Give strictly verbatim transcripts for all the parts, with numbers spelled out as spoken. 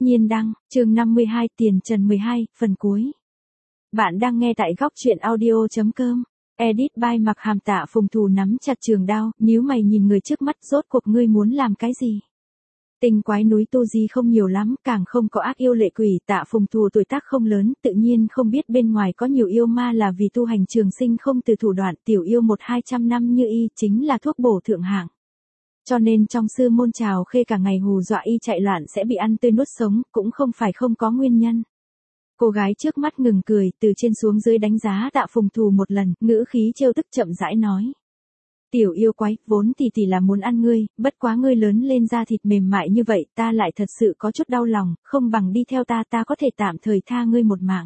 Nhiên đăng, chương năm mươi hai, tiền trần mười hai, phần cuối. Bạn đang nghe tại góc truyện audio.com. Edit by Mặc Hàm. Tạ Phùng Thù nắm chặt trường đao, nhíu mày nhìn người trước mắt, rốt cuộc ngươi muốn làm cái gì? Tinh quái núi Tu Di không nhiều lắm, càng không có ác yêu lệ quỷ. Tạ Phùng Thù tuổi tác không lớn, tự nhiên không biết bên ngoài có nhiều yêu ma là vì tu hành trường sinh không từ thủ đoạn tiểu yêu một hai trăm năm như y chính là thuốc bổ thượng hạng. Cho nên trong sư môn trào khê cả ngày hù dọa y chạy loạn sẽ bị ăn tươi nuốt sống, cũng không phải không có nguyên nhân. Cô gái trước mắt ngừng cười, từ trên xuống dưới đánh giá Tạ Phùng Thù một lần, ngữ khí trêu tức chậm rãi nói. Tiểu yêu quái, vốn tỷ tỷ là muốn ăn ngươi, bất quá ngươi lớn lên da thịt mềm mại như vậy, ta lại thật sự có chút đau lòng, không bằng đi theo ta, ta có thể tạm thời tha ngươi một mạng.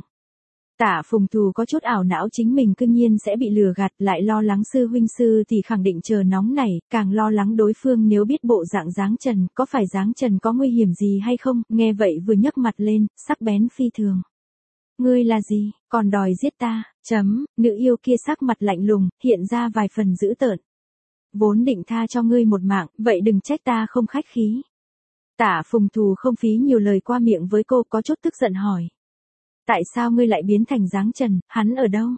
Tạ Phùng Thù có chút ảo não chính mình cương nhiên sẽ bị lừa gạt, lại lo lắng sư huynh sư thì khẳng định chờ nóng này, càng lo lắng đối phương nếu biết bộ dạng dáng trần, có phải dáng trần có nguy hiểm gì hay không, nghe vậy vừa nhấc mặt lên, sắc bén phi thường. Ngươi là gì, còn đòi giết ta, chấm, nữ yêu kia sắc mặt lạnh lùng, hiện ra vài phần dữ tợn. Vốn định tha cho ngươi một mạng, vậy đừng trách ta không khách khí. Tạ Phùng Thù không phí nhiều lời qua miệng với cô, có chút tức giận hỏi. Tại sao ngươi lại biến thành dáng trần, hắn ở đâu?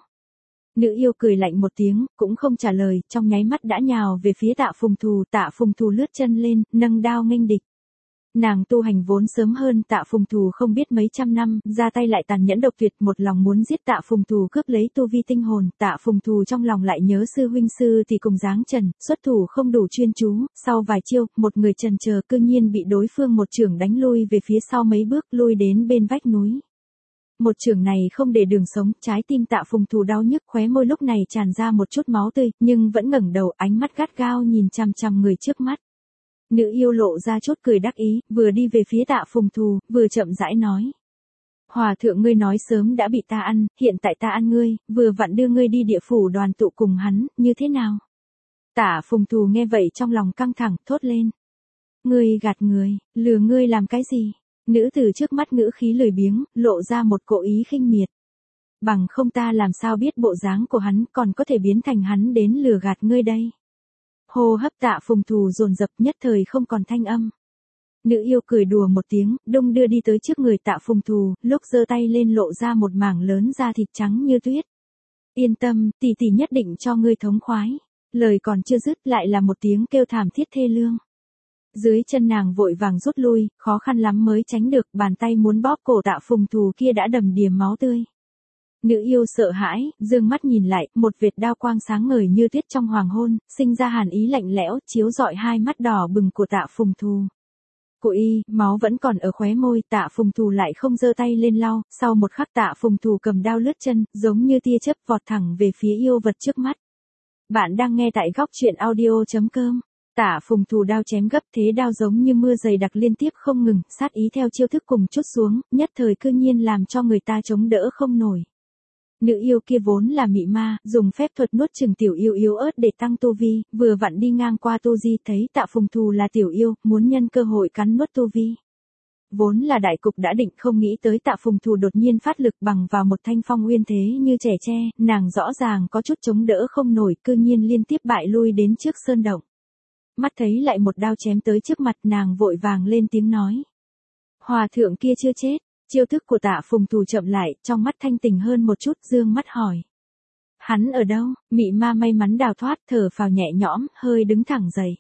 Nữ yêu cười lạnh một tiếng, cũng không trả lời, trong nháy mắt đã nhào về phía Tạ Phùng Thù. Tạ Phùng Thù lướt chân lên, nâng đao nghênh địch. Nàng tu hành vốn sớm hơn Tạ Phùng Thù không biết mấy trăm năm, ra tay lại tàn nhẫn độc tuyệt, một lòng muốn giết Tạ Phùng Thù cướp lấy tu vi tinh hồn. Tạ Phùng Thù trong lòng lại nhớ sư huynh sư thì cùng dáng trần, xuất thủ không đủ chuyên chú, sau vài chiêu, một người trần chờ cư nhiên bị đối phương một chưởng đánh lui về phía sau mấy bước, lui đến bên vách núi. Một chưởng này không để đường sống, trái tim Tạ Phùng Thù đau nhức, khóe môi lúc này tràn ra một chút máu tươi, nhưng vẫn ngẩng đầu, ánh mắt gắt gao nhìn chằm chằm người trước mắt. Nữ yêu lộ ra chút cười đắc ý, vừa đi về phía Tạ Phùng Thù, vừa chậm rãi nói. Hòa thượng ngươi nói sớm đã bị ta ăn, hiện tại ta ăn ngươi, vừa vặn đưa ngươi đi địa phủ đoàn tụ cùng hắn, như thế nào? Tạ Phùng Thù nghe vậy trong lòng căng thẳng, thốt lên. Ngươi gạt người, lừa ngươi làm cái gì? Nữ tử trước mắt ngữ khí lười biếng, lộ ra một cỗ ý khinh miệt. Bằng không ta làm sao biết bộ dáng của hắn còn có thể biến thành hắn đến lừa gạt ngươi đây. Hô hấp Tạ Phùng Thù dồn dập nhất thời không còn thanh âm. Nữ yêu cười đùa một tiếng, đung đưa đi tới trước người Tạ Phùng Thù, lúc giơ tay lên lộ ra một mảng lớn da thịt trắng như tuyết. Yên tâm, tỷ tỷ nhất định cho ngươi thống khoái. Lời còn chưa dứt lại là một tiếng kêu thảm thiết thê lương. Dưới chân nàng vội vàng rút lui, khó khăn lắm mới tránh được, bàn tay muốn bóp cổ Tạ Phùng Thù kia đã đầm đìa máu tươi. Nữ yêu sợ hãi, dương mắt nhìn lại, một vệt đao quang sáng ngời như tuyết trong hoàng hôn, sinh ra hàn ý lạnh lẽo, chiếu rọi hai mắt đỏ bừng của Tạ Phùng Thù. Của y, máu vẫn còn ở khóe môi, Tạ Phùng Thù lại không giơ tay lên lau, sau một khắc Tạ Phùng Thù cầm đao lướt chân, giống như tia chớp vọt thẳng về phía yêu vật trước mắt. Bạn đang nghe tại góc truyện audio.com. Tạ Phùng Thù đao chém gấp, thế đao giống như mưa dày đặc liên tiếp không ngừng, sát ý theo chiêu thức cùng chút xuống, nhất thời cư nhiên làm cho người ta chống đỡ không nổi. Nữ yêu kia vốn là mị ma, dùng phép thuật nuốt chửng tiểu yêu yếu ớt để tăng tu vi, vừa vặn đi ngang qua Tu Di thấy Tạ Phùng Thù là tiểu yêu, muốn nhân cơ hội cắn nuốt tu vi. Vốn là đại cục đã định, không nghĩ tới Tạ Phùng Thù đột nhiên phát lực bằng vào một thanh phong uyên thế như trẻ tre, nàng rõ ràng có chút chống đỡ không nổi, cư nhiên liên tiếp bại lui đến trước sơn động. Mắt thấy lại một đao chém tới trước mặt, nàng vội vàng lên tiếng nói. Hòa thượng kia chưa chết. Chiêu thức của Tạ Phùng Thù chậm lại, trong mắt thanh tỉnh hơn một chút, dương mắt hỏi. Hắn ở đâu? Mị ma may mắn đào thoát, thở phào nhẹ nhõm, hơi đứng thẳng dậy.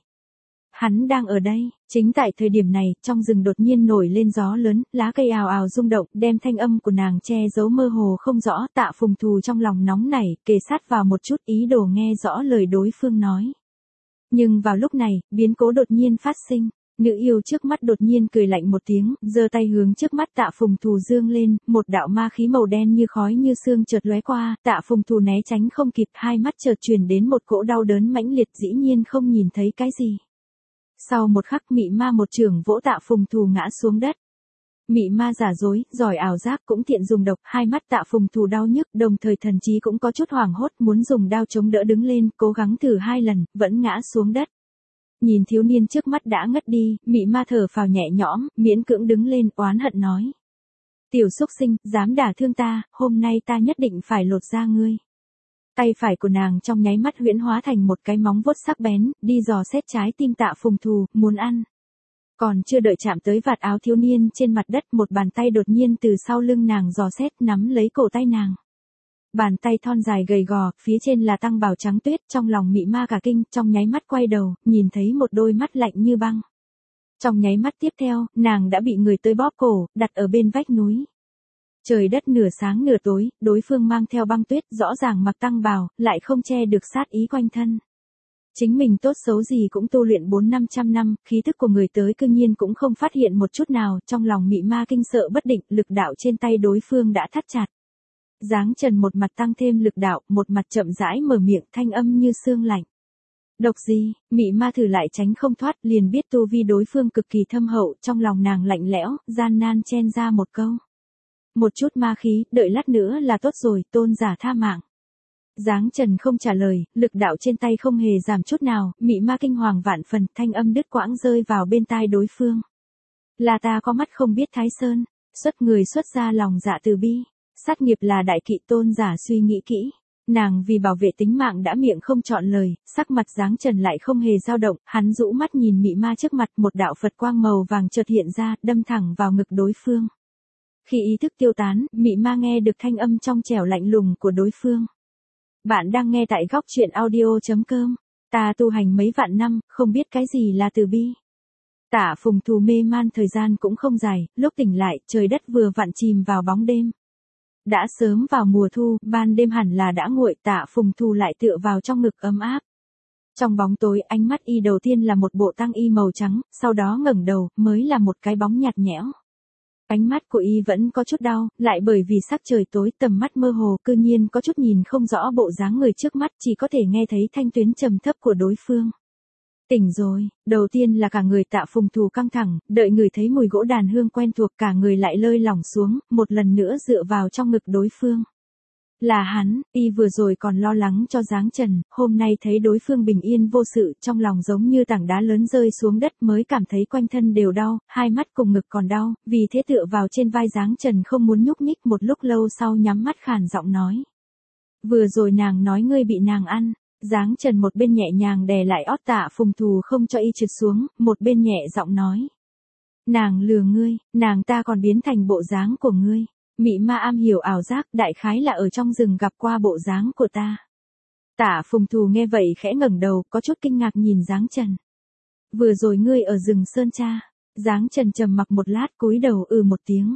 Hắn đang ở đây. Chính tại thời điểm này, trong rừng đột nhiên nổi lên gió lớn, lá cây ào ào rung động, đem thanh âm của nàng che giấu mơ hồ không rõ. Tạ Phùng Thù trong lòng nóng nảy, kề sát vào một chút, ý đồ nghe rõ lời đối phương nói. Nhưng vào lúc này, biến cố đột nhiên phát sinh. Nữ yêu trước mắt đột nhiên cười lạnh một tiếng, giơ tay hướng trước mắt Tạ Phùng Thù dương lên, một đạo ma khí màu đen như khói như sương chợt lóe qua, Tạ Phùng Thù né tránh không kịp, hai mắt chợt truyền đến một cỗ đau đớn mãnh liệt, dĩ nhiên không nhìn thấy cái gì. Sau một khắc mị ma một chưởng vỗ Tạ Phùng Thù ngã xuống đất. Mị ma giả dối, giỏi ảo giác cũng tiện dùng độc, hai mắt Tạ Phùng Thù đau nhức, đồng thời thần trí cũng có chút hoảng hốt, muốn dùng đao chống đỡ đứng lên, cố gắng thử hai lần, vẫn ngã xuống đất. Nhìn thiếu niên trước mắt đã ngất đi, mị ma thở phào nhẹ nhõm, miễn cưỡng đứng lên, oán hận nói. Tiểu xúc sinh, dám đả thương ta, hôm nay ta nhất định phải lột da ngươi. Tay phải của nàng trong nháy mắt huyễn hóa thành một cái móng vuốt sắc bén, đi dò xét trái tim Tạ Phùng Thù, muốn ăn. Còn chưa đợi chạm tới vạt áo thiếu niên trên mặt đất, một bàn tay đột nhiên từ sau lưng nàng dò xét nắm lấy cổ tay nàng. Bàn tay thon dài gầy gò, phía trên là tăng bào trắng tuyết, trong lòng mị ma cả kinh, trong nháy mắt quay đầu, nhìn thấy một đôi mắt lạnh như băng. Trong nháy mắt tiếp theo, nàng đã bị người tới bóp cổ, đặt ở bên vách núi. Trời đất nửa sáng nửa tối, đối phương mang theo băng tuyết, rõ ràng mặc tăng bào, lại không che được sát ý quanh thân. Chính mình tốt xấu gì cũng tu luyện bốn năm trăm năm, khí thức của người tới cương nhiên cũng không phát hiện một chút nào, trong lòng mị ma kinh sợ bất định, lực đạo trên tay đối phương đã thắt chặt. Giáng Trần một mặt tăng thêm lực đạo, một mặt chậm rãi mở miệng, thanh âm như xương lạnh. Độc gì, mị ma thử lại tránh không thoát, liền biết tu vi đối phương cực kỳ thâm hậu, trong lòng nàng lạnh lẽo, gian nan chen ra một câu. Một chút ma khí, đợi lát nữa là tốt rồi, tôn giả tha mạng. Giáng Trần không trả lời, lực đạo trên tay không hề giảm chút nào, mị ma kinh hoàng vạn phần, thanh âm đứt quãng rơi vào bên tai đối phương. Là ta có mắt không biết Thái Sơn, xuất người xuất ra lòng dạ từ bi, sát nghiệp là đại kỵ, tôn giả suy nghĩ kỹ. Nàng vì bảo vệ tính mạng đã miệng không chọn lời, sắc mặt Giáng Trần lại không hề dao động, hắn rũ mắt nhìn mị ma trước mặt, một đạo Phật quang màu vàng chợt hiện ra, đâm thẳng vào ngực đối phương. Khi ý thức tiêu tán, mị ma nghe được thanh âm trong trẻo lạnh lùng của đối phương. Bạn đang nghe tại góc truyện audio.com. Ta tu hành mấy vạn năm, không biết cái gì là từ bi. Tạ Phùng Thù mê man thời gian cũng không dài, lúc tỉnh lại, trời đất vừa vặn chìm vào bóng đêm. Đã sớm vào mùa thu, ban đêm hẳn là đã nguội, Tạ Phùng Thù lại tựa vào trong ngực ấm áp. Trong bóng tối, ánh mắt y đầu tiên là một bộ tăng y màu trắng, sau đó ngẩng đầu, mới là một cái bóng nhạt nhẽo. Ánh mắt của y vẫn có chút đau, lại bởi vì sắc trời tối, tầm mắt mơ hồ, cư nhiên có chút nhìn không rõ bộ dáng người trước mắt, chỉ có thể nghe thấy thanh tuyến trầm thấp của đối phương. Tỉnh rồi, đầu tiên là cả người Tạ Phùng Thù căng thẳng, đợi người thấy mùi gỗ đàn hương quen thuộc, cả người lại lơi lỏng xuống, một lần nữa dựa vào trong ngực đối phương. Là hắn, y vừa rồi còn lo lắng cho Giáng Trần, hôm nay thấy đối phương bình yên vô sự, trong lòng giống như tảng đá lớn rơi xuống đất, mới cảm thấy quanh thân đều đau, hai mắt cùng ngực còn đau, vì thế tựa vào trên vai Giáng Trần không muốn nhúc nhích, một lúc lâu sau nhắm mắt khàn giọng nói. Vừa rồi nàng nói ngươi bị nàng ăn. Giáng Trần một bên nhẹ nhàng đè lại ót Tạ Phùng Thù không cho y trượt xuống, một bên nhẹ giọng nói. Nàng lừa ngươi, nàng ta còn biến thành bộ dáng của ngươi. Mị ma am hiểu ảo giác, đại khái là ở trong rừng gặp qua bộ dáng của ta. Tạ Phùng Thù nghe vậy khẽ ngẩng đầu, có chút kinh ngạc nhìn Giáng Trần. Vừa rồi ngươi ở rừng Sơn Tra. Giáng Trần trầm mặc một lát, cúi đầu ừ một tiếng.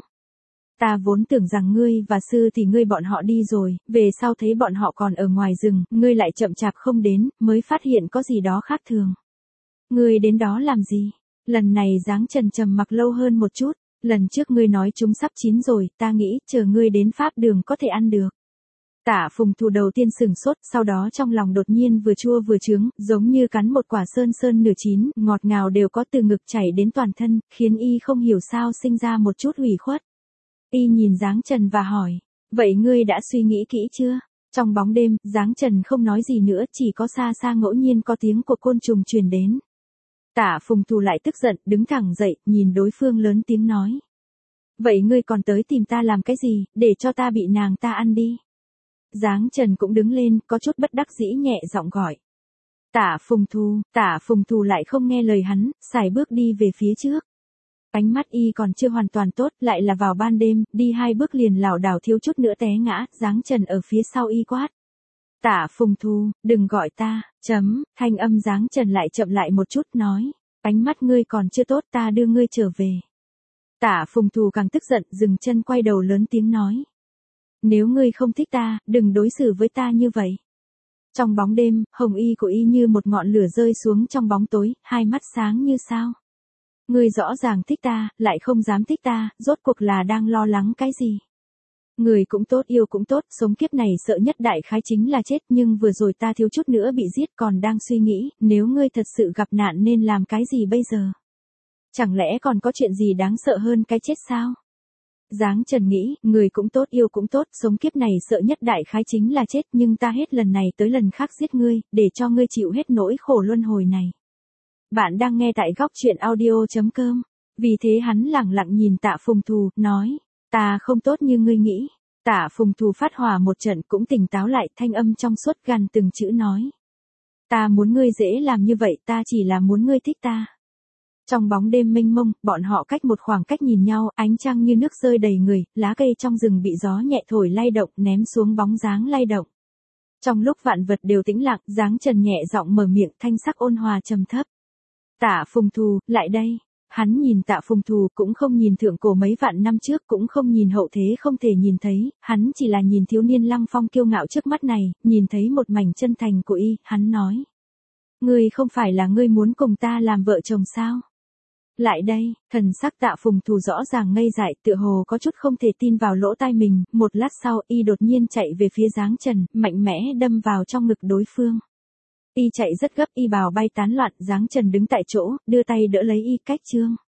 Ta vốn tưởng rằng ngươi và sư thì ngươi bọn họ đi rồi, về sau thấy bọn họ còn ở ngoài rừng, ngươi lại chậm chạp không đến, mới phát hiện có gì đó khác thường. Ngươi đến đó làm gì? Lần này Giáng Trần trầm mặc lâu hơn một chút, lần trước ngươi nói chúng sắp chín rồi, ta nghĩ chờ ngươi đến Pháp Đường có thể ăn được. Tạ Phùng Thù đầu tiên sừng sốt, sau đó trong lòng đột nhiên vừa chua vừa chướng, giống như cắn một quả sơn sơn nửa chín, ngọt ngào đều có từ ngực chảy đến toàn thân, khiến y không hiểu sao sinh ra một chút ủy khuất. Y nhìn Giáng Trần và hỏi, vậy ngươi đã suy nghĩ kỹ chưa? Trong bóng đêm, Giáng Trần không nói gì nữa, chỉ có xa xa ngẫu nhiên có tiếng của côn trùng truyền đến. Tạ Phùng Thù lại tức giận, đứng thẳng dậy, nhìn đối phương lớn tiếng nói. Vậy ngươi còn tới tìm ta làm cái gì, để cho ta bị nàng ta ăn đi. Giáng Trần cũng đứng lên, có chút bất đắc dĩ nhẹ giọng gọi. Tạ Phùng Thù, Tạ Phùng Thù lại không nghe lời hắn, sải bước đi về phía trước. Ánh mắt y còn chưa hoàn toàn tốt, lại là vào ban đêm, đi hai bước liền lảo đảo thiếu chút nữa té ngã, Giáng Trần ở phía sau y quát. Tạ Phùng Thù, đừng gọi ta, chấm, thanh âm Giáng Trần lại chậm lại một chút, nói. Ánh mắt ngươi còn chưa tốt, ta đưa ngươi trở về. Tạ Phùng Thù càng tức giận, dừng chân quay đầu lớn tiếng nói. Nếu ngươi không thích ta, đừng đối xử với ta như vậy. Trong bóng đêm, hồng y của y như một ngọn lửa rơi xuống trong bóng tối, hai mắt sáng như sao. Ngươi rõ ràng thích ta, lại không dám thích ta, rốt cuộc là đang lo lắng cái gì? Người cũng tốt, yêu cũng tốt, sống kiếp này sợ nhất đại khái chính là chết, nhưng vừa rồi ta thiếu chút nữa bị giết, còn đang suy nghĩ, nếu ngươi thật sự gặp nạn nên làm cái gì bây giờ? Chẳng lẽ còn có chuyện gì đáng sợ hơn cái chết sao? Giáng Trần nghĩ, người cũng tốt, yêu cũng tốt, sống kiếp này sợ nhất đại khái chính là chết, nhưng ta hết lần này tới lần khác giết ngươi, để cho ngươi chịu hết nỗi khổ luân hồi này. Bạn đang nghe tại góc truyện audio.com. Vì thế hắn lẳng lặng nhìn Tạ Phùng Thù, nói, ta không tốt như ngươi nghĩ. Tạ Phùng Thù phát hỏa một trận cũng tỉnh táo lại, thanh âm trong suốt gằn từng chữ nói. Ta muốn ngươi dễ làm như vậy, ta chỉ là muốn ngươi thích ta. Trong bóng đêm mênh mông, bọn họ cách một khoảng cách nhìn nhau, ánh trăng như nước rơi đầy người, lá cây trong rừng bị gió nhẹ thổi lay động, ném xuống bóng dáng lay động. Trong lúc vạn vật đều tĩnh lặng, Giáng Trần nhẹ giọng mở miệng, thanh sắc ôn hòa trầm thấp. Tạ Phùng Thù, lại đây. Hắn nhìn Tạ Phùng Thù, cũng không nhìn thượng cổ mấy vạn năm trước, cũng không nhìn hậu thế không thể nhìn thấy, hắn chỉ là nhìn thiếu niên lăng phong kiêu ngạo trước mắt này, nhìn thấy một mảnh chân thành của y, hắn nói. Ngươi không phải là ngươi muốn cùng ta làm vợ chồng sao? Lại đây, thần sắc Tạ Phùng Thù rõ ràng ngây dại, tựa hồ có chút không thể tin vào lỗ tai mình, một lát sau, y đột nhiên chạy về phía Giáng Trần, mạnh mẽ đâm vào trong ngực đối phương. Y chạy rất gấp, y bào bay tán loạn, Giáng Trần đứng tại chỗ, đưa tay đỡ lấy y, cách trương.